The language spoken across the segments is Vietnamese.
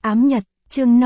Ám Nhật, chương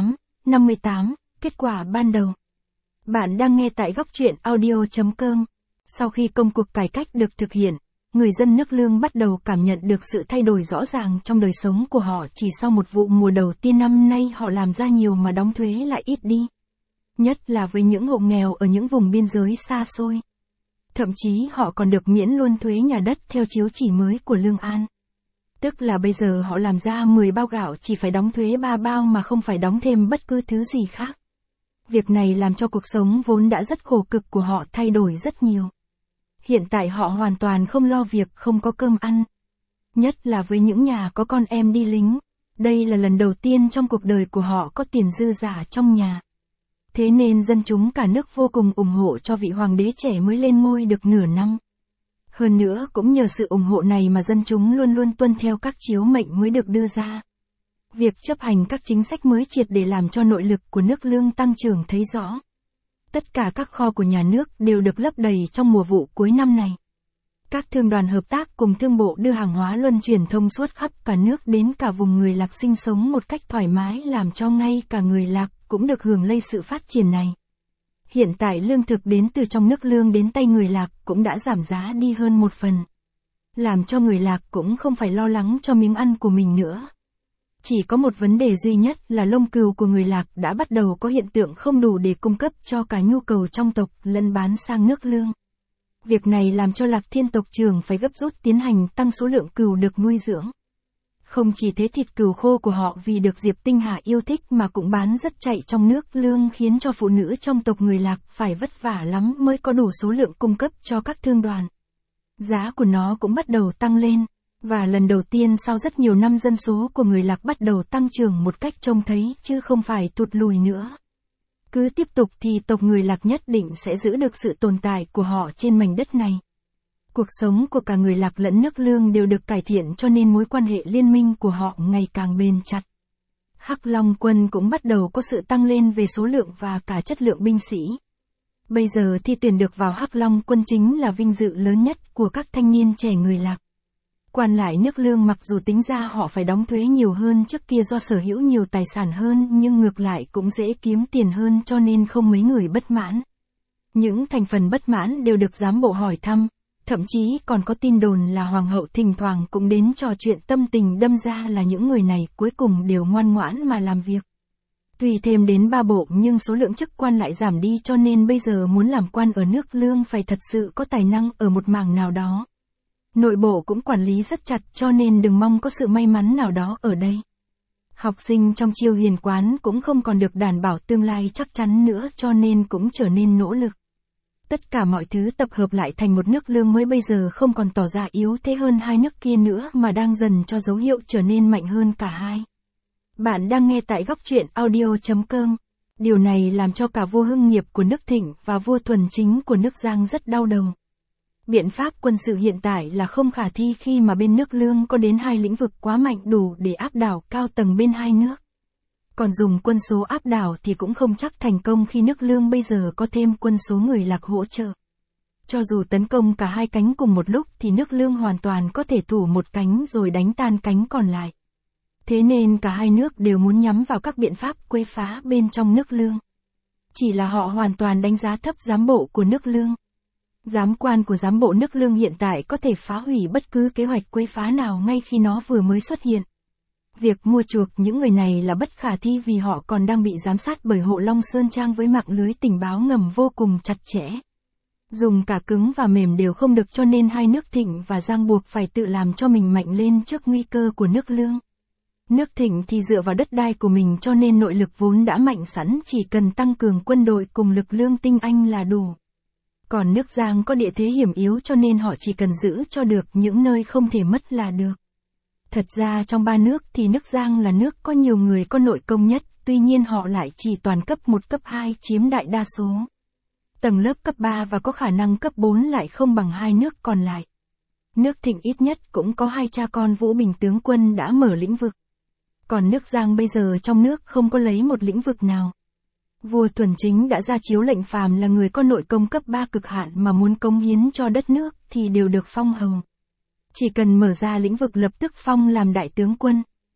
58, kết quả ban đầu. Bạn đang nghe tại góc truyện audio.com. Sau khi công cuộc cải cách được thực hiện, người dân nước Lương bắt đầu cảm nhận được sự thay đổi rõ ràng trong đời sống của họ. Chỉ sau một vụ mùa đầu tiên năm nay, họ làm ra nhiều mà đóng thuế lại ít đi. Nhất là với những hộ nghèo ở những vùng biên giới xa xôi. Thậm chí họ còn được miễn luôn thuế nhà đất theo chiếu chỉ mới của Lương An. Tức là bây giờ họ làm ra 10 bao gạo chỉ phải đóng thuế 3 bao mà không phải đóng thêm bất cứ thứ gì khác. Việc này làm cho cuộc sống vốn đã rất khổ cực của họ thay đổi rất nhiều. Hiện tại họ hoàn toàn không lo việc không có cơm ăn. Nhất là với những nhà có con em đi lính. Đây là lần đầu tiên trong cuộc đời của họ có tiền dư giả trong nhà. Thế nên dân chúng cả nước vô cùng ủng hộ cho vị hoàng đế trẻ mới lên ngôi được nửa năm. Hơn nữa cũng nhờ sự ủng hộ này mà dân chúng luôn luôn tuân theo các chiếu mệnh mới được đưa ra. Việc chấp hành các chính sách mới triệt để làm cho nội lực của nước Lương tăng trưởng thấy rõ. Tất cả các kho của nhà nước đều được lấp đầy trong mùa vụ cuối năm này. Các thương đoàn hợp tác cùng thương bộ đưa hàng hóa luân chuyển thông suốt khắp cả nước đến cả vùng người Lạc sinh sống một cách thoải mái, làm cho ngay cả người Lạc cũng được hưởng lây sự phát triển này. Hiện tại lương thực đến từ trong nước Lương đến tay người Lạc cũng đã giảm giá đi hơn một phần. Làm cho người Lạc cũng không phải lo lắng cho miếng ăn của mình nữa. Chỉ có một vấn đề duy nhất là lông cừu của người Lạc đã bắt đầu có hiện tượng không đủ để cung cấp cho cả nhu cầu trong tộc lẫn bán sang nước Lương. Việc này làm cho Lạc Thiên tộc trưởng phải gấp rút tiến hành tăng số lượng cừu được nuôi dưỡng. Không chỉ thế, thịt cừu khô của họ vì được Diệp Tinh Hà yêu thích mà cũng bán rất chạy trong nước Lương, khiến cho phụ nữ trong tộc người Lạc phải vất vả lắm mới có đủ số lượng cung cấp cho các thương đoàn. Giá của nó cũng bắt đầu tăng lên, và lần đầu tiên sau rất nhiều năm dân số của người Lạc bắt đầu tăng trưởng một cách trông thấy chứ không phải tụt lùi nữa. Cứ tiếp tục thì tộc người Lạc nhất định sẽ giữ được sự tồn tại của họ trên mảnh đất này. Cuộc sống của cả người Lạc lẫn nước Lương đều được cải thiện, cho nên mối quan hệ liên minh của họ ngày càng bền chặt. Hắc Long quân cũng bắt đầu có sự tăng lên về số lượng và cả chất lượng binh sĩ. Bây giờ thi tuyển được vào Hắc Long quân chính là vinh dự lớn nhất của các thanh niên trẻ người Lạc. Quan lại nước Lương mặc dù tính ra họ phải đóng thuế nhiều hơn trước kia do sở hữu nhiều tài sản hơn, nhưng ngược lại cũng dễ kiếm tiền hơn, cho nên không mấy người bất mãn. Những thành phần bất mãn đều được giám bộ hỏi thăm. Thậm chí còn có tin đồn là hoàng hậu thỉnh thoảng cũng đến trò chuyện tâm tình, đâm ra là những người này cuối cùng đều ngoan ngoãn mà làm việc. Tuy thêm đến 3 bộ nhưng số lượng chức quan lại giảm đi, cho nên bây giờ muốn làm quan ở nước Lương phải thật sự có tài năng ở một mảng nào đó. Nội bộ cũng quản lý rất chặt, cho nên đừng mong có sự may mắn nào đó ở đây. Học sinh trong Chiêu Hiền quán cũng không còn được đảm bảo tương lai chắc chắn nữa, cho nên cũng trở nên nỗ lực. Tất cả mọi thứ tập hợp lại thành một nước Lương mới bây giờ không còn tỏ ra yếu thế hơn hai nước kia nữa, mà đang dần cho dấu hiệu trở nên mạnh hơn cả hai. Bạn đang nghe tại góc truyện audio.com. Điều này làm cho cả vua Hưng Nghiệp của nước Thịnh và vua Thuần Chính của nước Giang rất đau đầu. Biện pháp quân sự hiện tại là không khả thi khi mà bên nước Lương có đến 2 lĩnh vực quá mạnh đủ để áp đảo cao tầng bên hai nước. Còn dùng quân số áp đảo thì cũng không chắc thành công khi nước Lương bây giờ có thêm quân số người Lạc hỗ trợ. Cho dù tấn công cả hai cánh cùng một lúc thì nước Lương hoàn toàn có thể thủ một cánh rồi đánh tan cánh còn lại. Thế nên cả hai nước đều muốn nhắm vào các biện pháp quấy phá bên trong nước Lương. Chỉ là họ hoàn toàn đánh giá thấp giám bộ của nước Lương. Giám quan của giám bộ nước Lương hiện tại có thể phá hủy bất cứ kế hoạch quấy phá nào ngay khi nó vừa mới xuất hiện. Việc mua chuộc những người này là bất khả thi vì họ còn đang bị giám sát bởi Hộ Long Sơn Trang với mạng lưới tình báo ngầm vô cùng chặt chẽ. Dùng cả cứng và mềm đều không được, cho nên hai nước Thịnh và Giang buộc phải tự làm cho mình mạnh lên trước nguy cơ của nước Lương. Nước Thịnh thì dựa vào đất đai của mình, cho nên nội lực vốn đã mạnh sẵn, chỉ cần tăng cường quân đội cùng lực lượng tinh anh là đủ. Còn nước Giang có địa thế hiểm yếu, cho nên họ chỉ cần giữ cho được những nơi không thể mất là được. Thật ra trong 3 nước thì nước Giang là nước có nhiều người có nội công nhất, tuy nhiên họ lại chỉ toàn cấp 1 cấp 2 chiếm đại đa số. Tầng lớp cấp 3 và có khả năng cấp 4 lại không bằng hai nước còn lại. Nước Thịnh ít nhất cũng có 2 cha con Vũ Bình tướng quân đã mở lĩnh vực. Còn nước Giang bây giờ trong nước không có lấy một lĩnh vực nào. Vua Thuần Chính đã ra chiếu lệnh phàm là người có nội công cấp 3 cực hạn mà muốn cống hiến cho đất nước thì đều được phong hầu. Chỉ cần mở ra lĩnh vực lập tức phong làm đại tướng quân.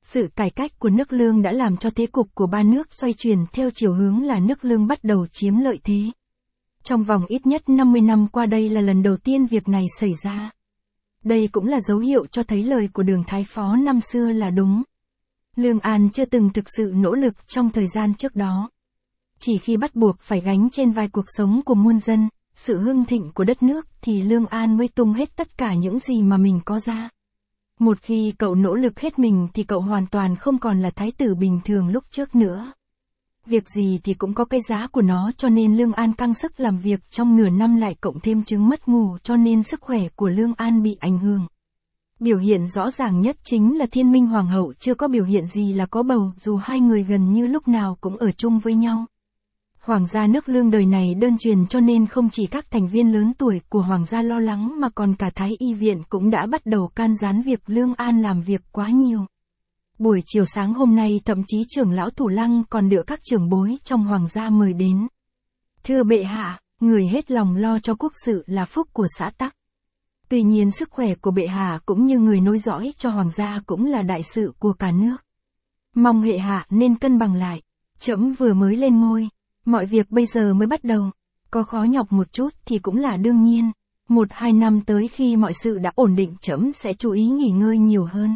Sự cải cách của nước Lương đã làm cho thế cục của ba nước xoay chuyển theo chiều hướng là nước Lương bắt đầu chiếm lợi thế. Trong vòng ít nhất 50 năm qua đây là lần đầu tiên việc này xảy ra. Đây cũng là dấu hiệu cho thấy lời của Đường Thái Phó năm xưa là đúng. Lương An chưa từng thực sự nỗ lực trong thời gian trước đó. Chỉ khi bắt buộc phải gánh trên vai cuộc sống của muôn dân, sự hưng thịnh của đất nước thì Lương An mới tung hết tất cả những gì mà mình có ra. Một khi cậu nỗ lực hết mình thì cậu hoàn toàn không còn là thái tử bình thường lúc trước nữa. Việc gì thì cũng có cái giá của nó, cho nên Lương An căng sức làm việc trong nửa năm lại cộng thêm chứng mất ngủ, cho nên sức khỏe của Lương An bị ảnh hưởng. Biểu hiện rõ ràng nhất chính là Thiên Minh Hoàng hậu chưa có biểu hiện gì là có bầu, dù hai người gần như lúc nào cũng ở chung với nhau. Hoàng gia nước Lương đời này đơn truyền, cho nên không chỉ các thành viên lớn tuổi của hoàng gia lo lắng mà còn cả Thái y viện cũng đã bắt đầu can gián việc Lương An làm việc quá nhiều. Buổi chiều sáng hôm nay thậm chí trưởng lão Thủ Lăng còn được các trưởng bối trong hoàng gia mời đến. Thưa bệ hạ, người hết lòng lo cho quốc sự là phúc của xã tắc. Tuy nhiên sức khỏe của bệ hạ cũng như người nối dõi cho hoàng gia cũng là đại sự của cả nước. Mong hệ hạ nên cân bằng lại. Trẫm vừa mới lên ngôi, mọi việc bây giờ mới bắt đầu, có khó nhọc một chút thì cũng là đương nhiên. 1-2 năm tới khi mọi sự đã ổn định trẫm sẽ chú ý nghỉ ngơi nhiều hơn.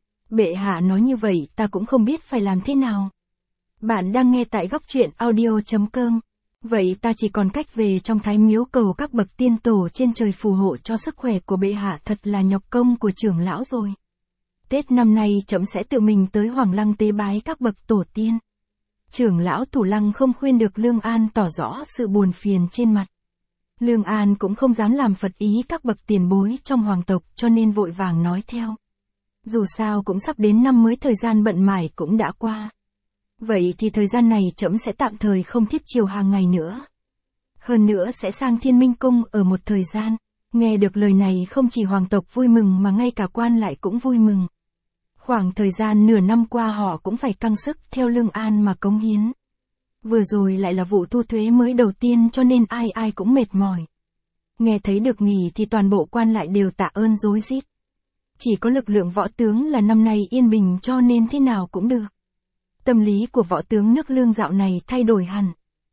Bệ hạ nói như vậy ta cũng không biết phải làm thế nào. Bạn đang nghe tại góc truyện audio.com. Vậy ta chỉ còn cách về trong Thái Miếu cầu các bậc tiên tổ trên trời phù hộ cho sức khỏe của bệ hạ, thật là nhọc công của trưởng lão rồi. Tết năm nay trẫm sẽ tự mình tới Hoàng Lăng tế bái các bậc tổ tiên. Trưởng lão Thủ Lăng không khuyên được Lương An, tỏ rõ sự buồn phiền trên mặt. Lương An cũng không dám làm phật ý các bậc tiền bối trong hoàng tộc, cho nên vội vàng nói theo. Dù sao cũng sắp đến năm mới, thời gian bận mải cũng đã qua. Vậy thì thời gian này trẫm sẽ tạm thời không thiết triều hàng ngày nữa. Hơn nữa sẽ sang Thiên Minh Cung ở một thời gian. Nghe được lời này không chỉ hoàng tộc vui mừng mà ngay cả quan lại cũng vui mừng. Khoảng thời gian nửa năm qua họ cũng phải căng sức theo Lương An mà cống hiến. Vừa rồi lại là vụ thu thuế mới đầu tiên, cho nên ai ai cũng mệt mỏi. Nghe thấy được nghỉ thì toàn bộ quan lại đều tạ ơn rối rít. Chỉ có lực lượng võ tướng là năm nay yên bình, cho nên thế nào cũng được. Tâm lý của võ tướng nước Lương dạo này thay đổi hẳn.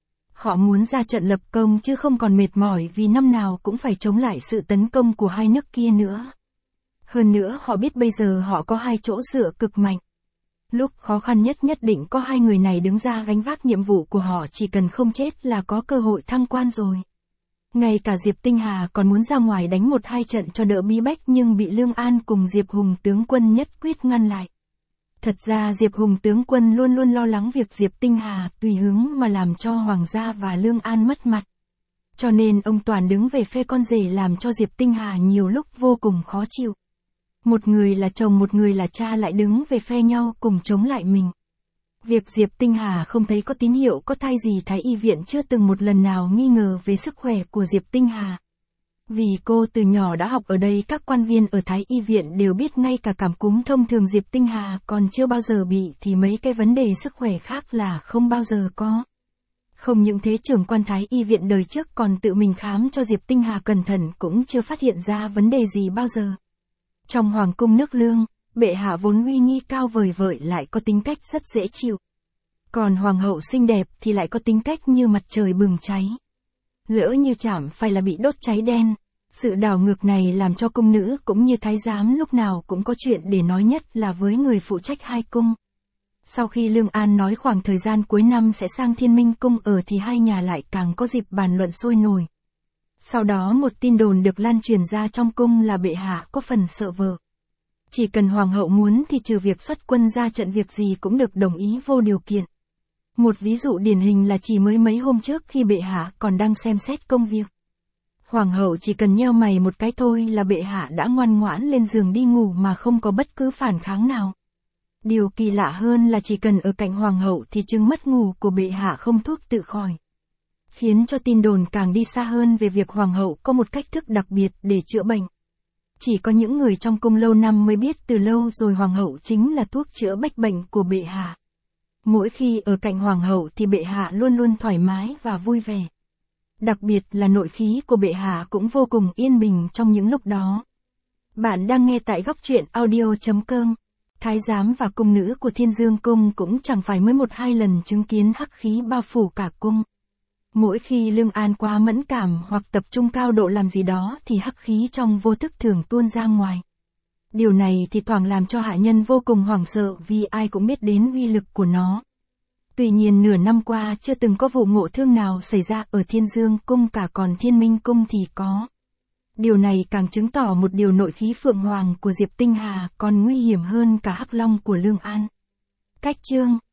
Họ muốn ra trận lập công chứ không còn mệt mỏi vì năm nào cũng phải chống lại sự tấn công của hai nước kia nữa. Hơn nữa họ biết bây giờ họ có hai chỗ dựa cực mạnh. Lúc khó khăn nhất định có hai người này đứng ra gánh vác nhiệm vụ của họ, chỉ cần không chết là có cơ hội thăng quan rồi. Ngay cả Diệp Tinh Hà còn muốn ra ngoài đánh 1-2 trận cho đỡ bí bách, nhưng bị Lương An cùng Diệp Hùng tướng quân nhất quyết ngăn lại. Thật ra Diệp Hùng tướng quân luôn luôn lo lắng việc Diệp Tinh Hà tùy hứng mà làm cho hoàng gia và Lương An mất mặt. Cho nên ông toàn đứng về phe con rể, làm cho Diệp Tinh Hà nhiều lúc vô cùng khó chịu. Một người là chồng, một người là cha lại đứng về phe nhau cùng chống lại mình. Việc Diệp Tinh Hà không thấy có tín hiệu có thai gì, Thái y viện chưa từng một lần nào nghi ngờ về sức khỏe của Diệp Tinh Hà. Vì cô từ nhỏ đã học ở đây, các quan viên ở Thái y viện đều biết, ngay cả cảm cúm thông thường Diệp Tinh Hà còn chưa bao giờ bị thì mấy cái vấn đề sức khỏe khác là không bao giờ có. Không những thế, trưởng quan Thái y viện đời trước còn tự mình khám cho Diệp Tinh Hà cẩn thận cũng chưa phát hiện ra vấn đề gì bao giờ. Trong hoàng cung nước Lương, bệ hạ vốn uy nghi cao vời vợi lại có tính cách rất dễ chịu. Còn hoàng hậu xinh đẹp thì lại có tính cách như mặt trời bừng cháy. Lỡ như chạm phải là bị đốt cháy đen. Sự đảo ngược này làm cho cung nữ cũng như thái giám lúc nào cũng có chuyện để nói, nhất là với người phụ trách hai cung. Sau khi Lương An nói khoảng thời gian cuối năm sẽ sang Thiên Minh Cung ở thì hai nhà lại càng có dịp bàn luận sôi nổi. Sau đó một tin đồn được lan truyền ra trong cung là bệ hạ có phần sợ vợ. Chỉ cần hoàng hậu muốn thì trừ việc xuất quân ra trận, việc gì cũng được đồng ý vô điều kiện. Một ví dụ điển hình là chỉ mới mấy hôm trước khi bệ hạ còn đang xem xét công việc. Hoàng hậu chỉ cần nheo mày một cái thôi là bệ hạ đã ngoan ngoãn lên giường đi ngủ mà không có bất cứ phản kháng nào. Điều kỳ lạ hơn là chỉ cần ở cạnh hoàng hậu thì chứng mất ngủ của bệ hạ không thuốc tự khỏi. Khiến cho tin đồn càng đi xa hơn về việc hoàng hậu có một cách thức đặc biệt để chữa bệnh. Chỉ có những người trong cung lâu năm mới biết từ lâu rồi hoàng hậu chính là thuốc chữa bách bệnh của bệ hạ. Mỗi khi ở cạnh hoàng hậu thì bệ hạ luôn luôn thoải mái và vui vẻ. Đặc biệt là nội khí của bệ hạ cũng vô cùng yên bình trong những lúc đó. Bạn đang nghe tại góc truyện audio.com. Thái giám và cung nữ của Thiên Dương Cung cũng chẳng phải mới một hai lần chứng kiến hắc khí bao phủ cả cung. Mỗi khi Lương An quá mẫn cảm hoặc tập trung cao độ làm gì đó thì hắc khí trong vô thức thường tuôn ra ngoài. Điều này thì thoảng làm cho hạ nhân vô cùng hoảng sợ vì ai cũng biết đến uy lực của nó. Tuy nhiên nửa năm qua chưa từng có vụ ngộ thương nào xảy ra ở Thiên Dương Cung cả, còn Thiên Minh Cung thì có. Điều này càng chứng tỏ một điều, nội khí Phượng Hoàng của Diệp Tinh Hà còn nguy hiểm hơn cả Hắc Long của Lương An. Cách chương